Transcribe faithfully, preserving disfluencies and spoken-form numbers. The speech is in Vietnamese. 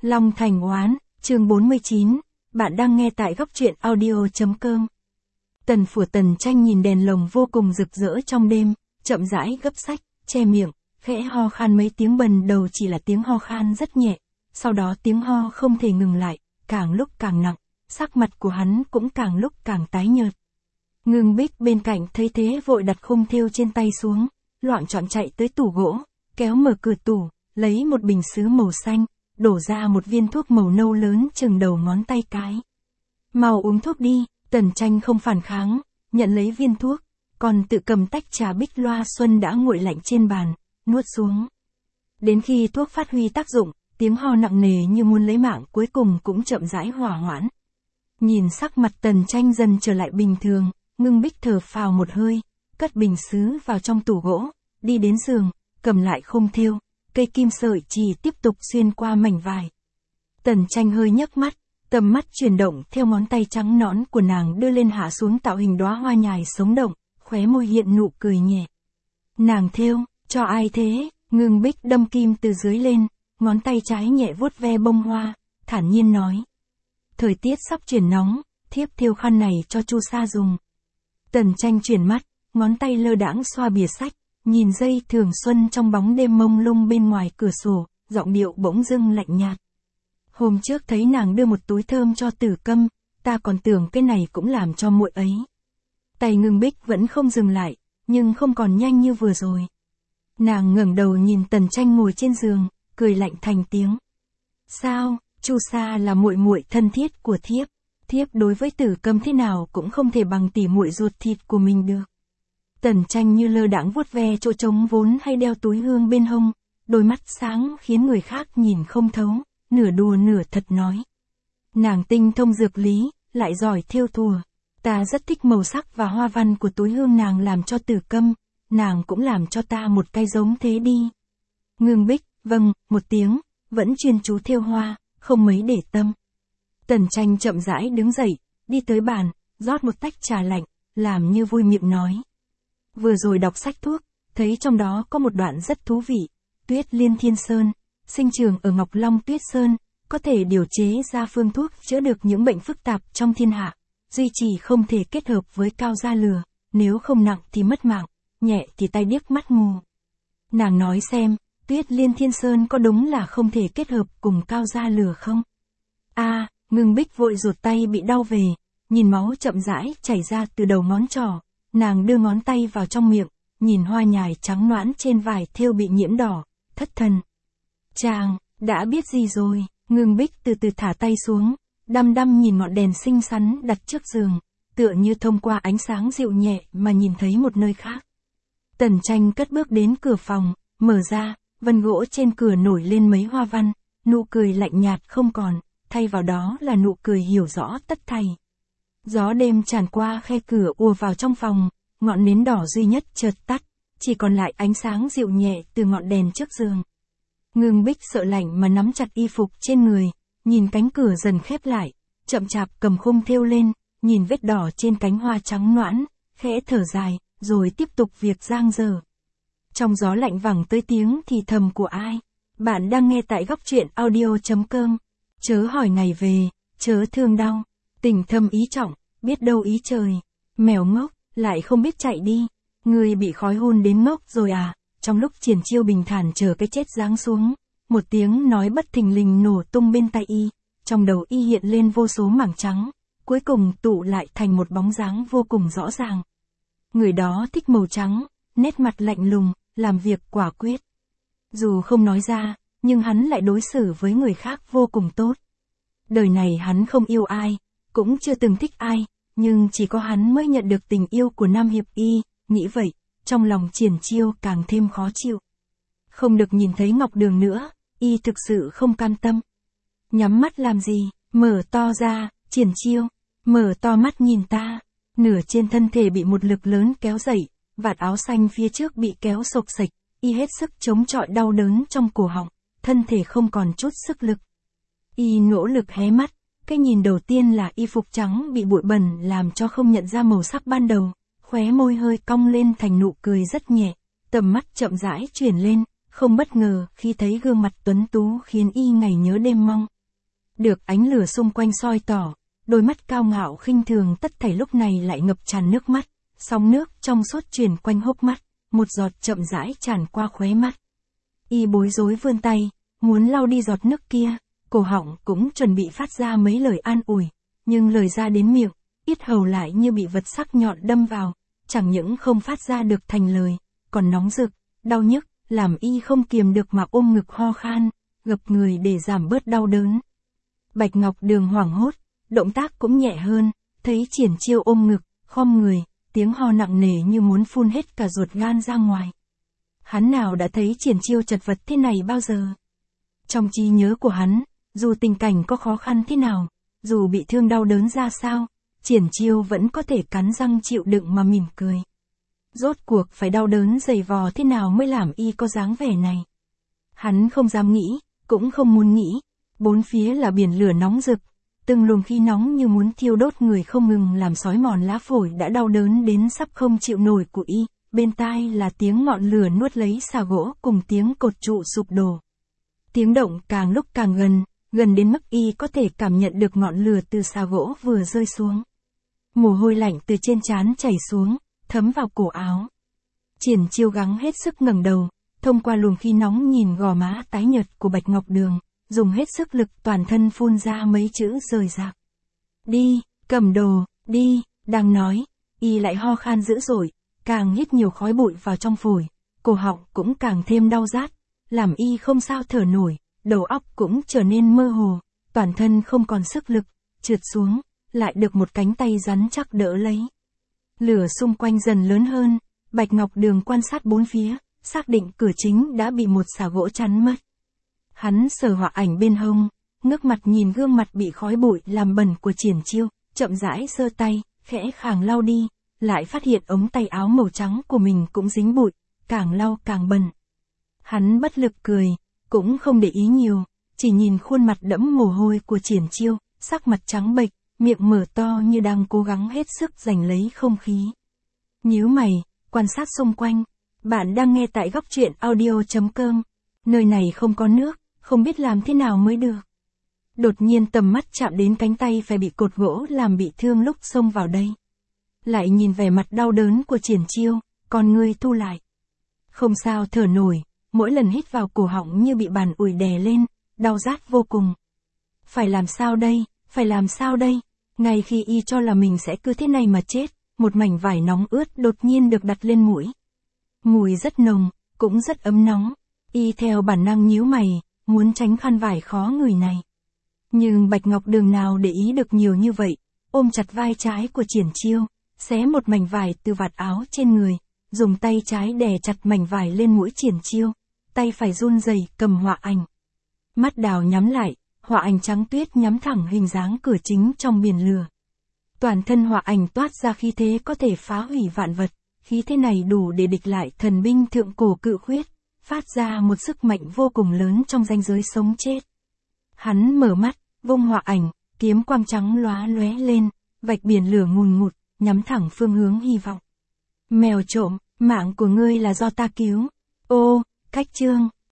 Long Thành Oán, chương bốn mươi chín, bạn đang nghe tại góc truyện audio.com. Tần Phủa Tần Tranh nhìn đèn lồng vô cùng rực rỡ trong đêm, chậm rãi gấp sách, che miệng, khẽ ho khan mấy tiếng, bần đầu chỉ là tiếng ho khan rất nhẹ, sau đó tiếng ho không thể ngừng lại, càng lúc càng nặng, sắc mặt của hắn cũng càng lúc càng tái nhợt. Ngưng Bích bên cạnh thấy thế vội đặt khung thêu trên tay xuống, loạng choạng chạy tới tủ gỗ, kéo mở cửa tủ, lấy một bình sứ màu xanh, đổ ra một viên thuốc màu nâu lớn chừng đầu ngón tay cái. Mau uống thuốc đi. Tần Tranh không phản kháng, nhận lấy viên thuốc, còn tự cầm tách trà Bích Loa Xuân đã nguội lạnh trên bàn, nuốt xuống. Đến khi thuốc phát huy tác dụng, tiếng ho nặng nề như muốn lấy mạng cuối cùng cũng chậm rãi hòa hoãn. Nhìn sắc mặt Tần Tranh dần trở lại bình thường, Ngưng Bích thở phào một hơi, cất bình sứ vào trong tủ gỗ, đi đến giường, cầm lại khung thêu, cây kim sợi chỉ tiếp tục xuyên qua mảnh vải. Tần Tranh hơi nhấc mắt, tầm mắt chuyển động theo ngón tay trắng nõn của nàng đưa lên hạ xuống tạo hình đóa hoa nhài sống động, khóe môi hiện nụ cười nhẹ. Nàng thêu, cho ai thế? Ngưng Bích đâm kim từ dưới lên, ngón tay trái nhẹ vuốt ve bông hoa, thản nhiên nói. Thời tiết sắp chuyển nóng, thiếp thêu khăn này cho Chu Sa dùng. Tần Tranh chuyển mắt, ngón tay lơ đãng xoa bìa sách, nhìn dây thường xuân trong bóng đêm mông lung bên ngoài cửa sổ, giọng điệu bỗng dưng lạnh nhạt. Hôm trước thấy nàng đưa một túi thơm cho Tử Câm, ta còn tưởng cái này cũng làm cho muội ấy. Tay Ngưng Bích vẫn không dừng lại, nhưng không còn nhanh như vừa rồi. Nàng ngẩng đầu nhìn Tần Tranh ngồi trên giường, cười lạnh thành tiếng. Sao, Chu Sa là muội muội thân thiết của thiếp, thiếp đối với Tử Câm thế nào cũng không thể bằng tỉ muội ruột thịt của mình được. Tần Tranh như lơ đãng vuốt ve chỗ trống vốn hay đeo túi hương bên hông, đôi mắt sáng khiến người khác nhìn không thấu, nửa đùa nửa thật nói. Nàng tinh thông dược lý, lại giỏi thêu thùa, ta rất thích màu sắc và hoa văn của túi hương nàng làm cho Tử Câm, nàng cũng làm cho ta một cái giống thế đi. Ngưng Bích, vâng, một tiếng, vẫn chuyên chú thêu hoa, không mấy để tâm. Tần Tranh chậm rãi đứng dậy, đi tới bàn, rót một tách trà lạnh, làm như vui miệng nói. Vừa rồi đọc sách thuốc, thấy trong đó có một đoạn rất thú vị. Tuyết Liên Thiên Sơn, sinh trường ở Ngọc Long Tuyết Sơn, có thể điều chế ra phương thuốc chữa được những bệnh phức tạp trong thiên hạ, duy trì không thể kết hợp với cao gia lừa, nếu không nặng thì mất mạng, nhẹ thì tai điếc mắt mù. Nàng nói xem, Tuyết Liên Thiên Sơn có đúng là không thể kết hợp cùng cao gia lừa không? A, à, Ngưng Bích vội rụt tay bị đau về, nhìn máu chậm rãi chảy ra từ đầu ngón trỏ, nàng đưa ngón tay vào trong miệng, nhìn hoa nhài trắng nõn trên vải thêu bị nhiễm đỏ, thất thần. Chàng, đã biết gì rồi? Ngưng Bích từ từ thả tay xuống, đăm đăm nhìn ngọn đèn xinh xắn đặt trước giường, tựa như thông qua ánh sáng dịu nhẹ mà nhìn thấy một nơi khác. Tần Tranh cất bước đến cửa phòng, mở ra, vân gỗ trên cửa nổi lên mấy hoa văn, nụ cười lạnh nhạt không còn, thay vào đó là nụ cười hiểu rõ tất thảy. Gió đêm tràn qua khe cửa ùa vào trong phòng, ngọn nến đỏ duy nhất chợt tắt, chỉ còn lại ánh sáng dịu nhẹ từ ngọn đèn trước giường. Ngưng Bích sợ lạnh mà nắm chặt y phục trên người, nhìn cánh cửa dần khép lại, chậm chạp cầm khung thêu lên, nhìn vết đỏ trên cánh hoa trắng nõn, khẽ thở dài, rồi tiếp tục việc giang dở. Trong gió lạnh vẳng tới tiếng thì thầm của ai? Bạn đang nghe tại góc truyện audio.com. Chớ hỏi ngày về, chớ thương đau, tình thâm ý trọng, biết đâu ý trời. Mèo ngốc, lại không biết chạy đi. Người bị khói hun đến ngốc rồi à? Trong lúc triển chiêu bình thản chờ cái chết giáng xuống, một tiếng nói bất thình lình nổ tung bên tai y, trong đầu y hiện lên vô số mảng trắng, cuối cùng tụ lại thành một bóng dáng vô cùng rõ ràng. Người đó thích màu trắng, nét mặt lạnh lùng, làm việc quả quyết. Dù không nói ra, nhưng hắn lại đối xử với người khác vô cùng tốt. Đời này hắn không yêu ai, cũng chưa từng thích ai, nhưng chỉ có hắn mới nhận được tình yêu của Nam Hiệp Y, nghĩ vậy. Trong lòng Triển Chiêu càng thêm khó chịu. Không được nhìn thấy Ngọc Đường nữa, y thực sự không cam tâm. Nhắm mắt làm gì, mở to ra, Triển Chiêu, mở to mắt nhìn ta. Nửa trên thân thể bị một lực lớn kéo dậy, vạt áo xanh phía trước bị kéo xộc xệch, y hết sức chống chọi đau đớn trong cổ họng, thân thể không còn chút sức lực. Y nỗ lực hé mắt, cái nhìn đầu tiên là y phục trắng bị bụi bẩn làm cho không nhận ra màu sắc ban đầu. Khóe môi hơi cong lên thành nụ cười rất nhẹ, tầm mắt chậm rãi chuyển lên, không bất ngờ khi thấy gương mặt tuấn tú khiến y ngày nhớ đêm mong, Được ánh lửa xung quanh soi tỏ, đôi mắt cao ngạo khinh thường tất thảy lúc này lại ngập tràn nước mắt, sóng nước trong suốt truyền quanh hốc mắt, một giọt chậm rãi tràn qua khóe mắt. Y bối rối vươn tay, muốn lau đi giọt nước kia, cổ họng cũng chuẩn bị phát ra mấy lời an ủi, nhưng lời ra đến miệng, yết hầu lại như bị vật sắc nhọn đâm vào, chẳng những không phát ra được thành lời, còn nóng rực, đau nhức, làm Y không kiềm được mà ôm ngực ho khan, gập người để giảm bớt đau đớn. Bạch Ngọc Đường hoảng hốt, động tác cũng nhẹ hơn, thấy Triển Chiêu ôm ngực, khom người, tiếng ho nặng nề như muốn phun hết cả ruột gan ra ngoài. Hắn nào đã thấy Triển Chiêu chật vật thế này bao giờ? Trong trí nhớ của hắn, dù tình cảnh có khó khăn thế nào, dù bị thương đau đớn ra sao, Triển Chiêu vẫn có thể cắn răng chịu đựng mà mỉm cười. Rốt cuộc phải đau đớn dày vò thế nào mới làm Y có dáng vẻ này? Hắn không dám nghĩ, cũng không muốn nghĩ. Bốn phía là biển lửa nóng rực, từng luồng khí nóng như muốn thiêu đốt người không ngừng làm xói mòn lá phổi đã đau đớn đến sắp không chịu nổi của Y. Bên tai là tiếng ngọn lửa nuốt lấy xà gỗ cùng tiếng cột trụ sụp đổ. Tiếng động càng lúc càng gần, gần đến mức Y có thể cảm nhận được ngọn lửa từ xà gỗ vừa rơi xuống. Mồ hôi lạnh từ trên trán chảy xuống, thấm vào cổ áo. Triển Chiêu gắng hết sức ngẩng đầu, thông qua luồng khí nóng nhìn gò má tái nhợt của Bạch Ngọc Đường, dùng hết sức lực toàn thân phun ra mấy chữ rời rạc. Đi, cầm đồ, đi, đang nói, Y lại ho khan dữ dội, càng hít nhiều khói bụi vào trong phổi, cổ họng cũng càng thêm đau rát, làm Y không sao thở nổi, đầu óc cũng trở nên mơ hồ, toàn thân không còn sức lực, trượt xuống, lại được một cánh tay rắn chắc đỡ lấy. Lửa xung quanh dần lớn hơn, Bạch Ngọc Đường quan sát bốn phía, xác định cửa chính đã bị một xà gỗ chắn mất. Hắn sờ họa ảnh bên hông, ngước mặt nhìn gương mặt bị khói bụi làm bẩn của Triển Chiêu, chậm rãi giơ tay, khẽ khàng lau đi, lại phát hiện ống tay áo màu trắng của mình cũng dính bụi, càng lau càng bẩn. Hắn bất lực cười, cũng không để ý nhiều, chỉ nhìn khuôn mặt đẫm mồ hôi của Triển Chiêu, sắc mặt trắng bệch, miệng mở to như đang cố gắng hết sức giành lấy không khí. Nhíu mày, quan sát xung quanh. Bạn đang nghe tại góc truyện audio chấm com. Nơi này không có nước, không biết làm thế nào mới được. Đột nhiên tầm mắt chạm đến cánh tay phải bị cột gỗ làm bị thương lúc xông vào đây. Lại nhìn vẻ mặt đau đớn của Triển Chiêu, con ngươi thu lại. Không sao thở nổi, mỗi lần hít vào cổ họng như bị bàn ủi đè lên, đau rát vô cùng. Phải làm sao đây, phải làm sao đây? Ngay khi Y cho là mình sẽ cứ thế này mà chết, một mảnh vải nóng ướt đột nhiên được đặt lên mũi. Mùi rất nồng, cũng rất ấm nóng. Y theo bản năng nhíu mày, muốn tránh khăn vải khó ngửi này. Nhưng Bạch Ngọc Đường nào để ý được nhiều như vậy, ôm chặt vai trái của Triển Chiêu, xé một mảnh vải từ vạt áo trên người, dùng tay trái đè chặt mảnh vải lên mũi Triển Chiêu, tay phải run rẩy cầm họa ảnh. Mắt đào nhắm lại, họa ảnh trắng tuyết nhắm thẳng hình dáng cửa chính trong biển lửa. Toàn thân họa ảnh toát ra khí thế có thể phá hủy vạn vật, khí thế này đủ để địch lại thần binh thượng cổ cự khuyết, phát ra một sức mạnh vô cùng lớn trong ranh giới sống chết. Hắn mở mắt, vung họa ảnh, kiếm quang trắng lóa lóe lên, vạch biển lửa ngùn ngụt, nhắm thẳng phương hướng hy vọng. Mèo trộm, mạng của ngươi là do ta cứu. Ô, cách chương.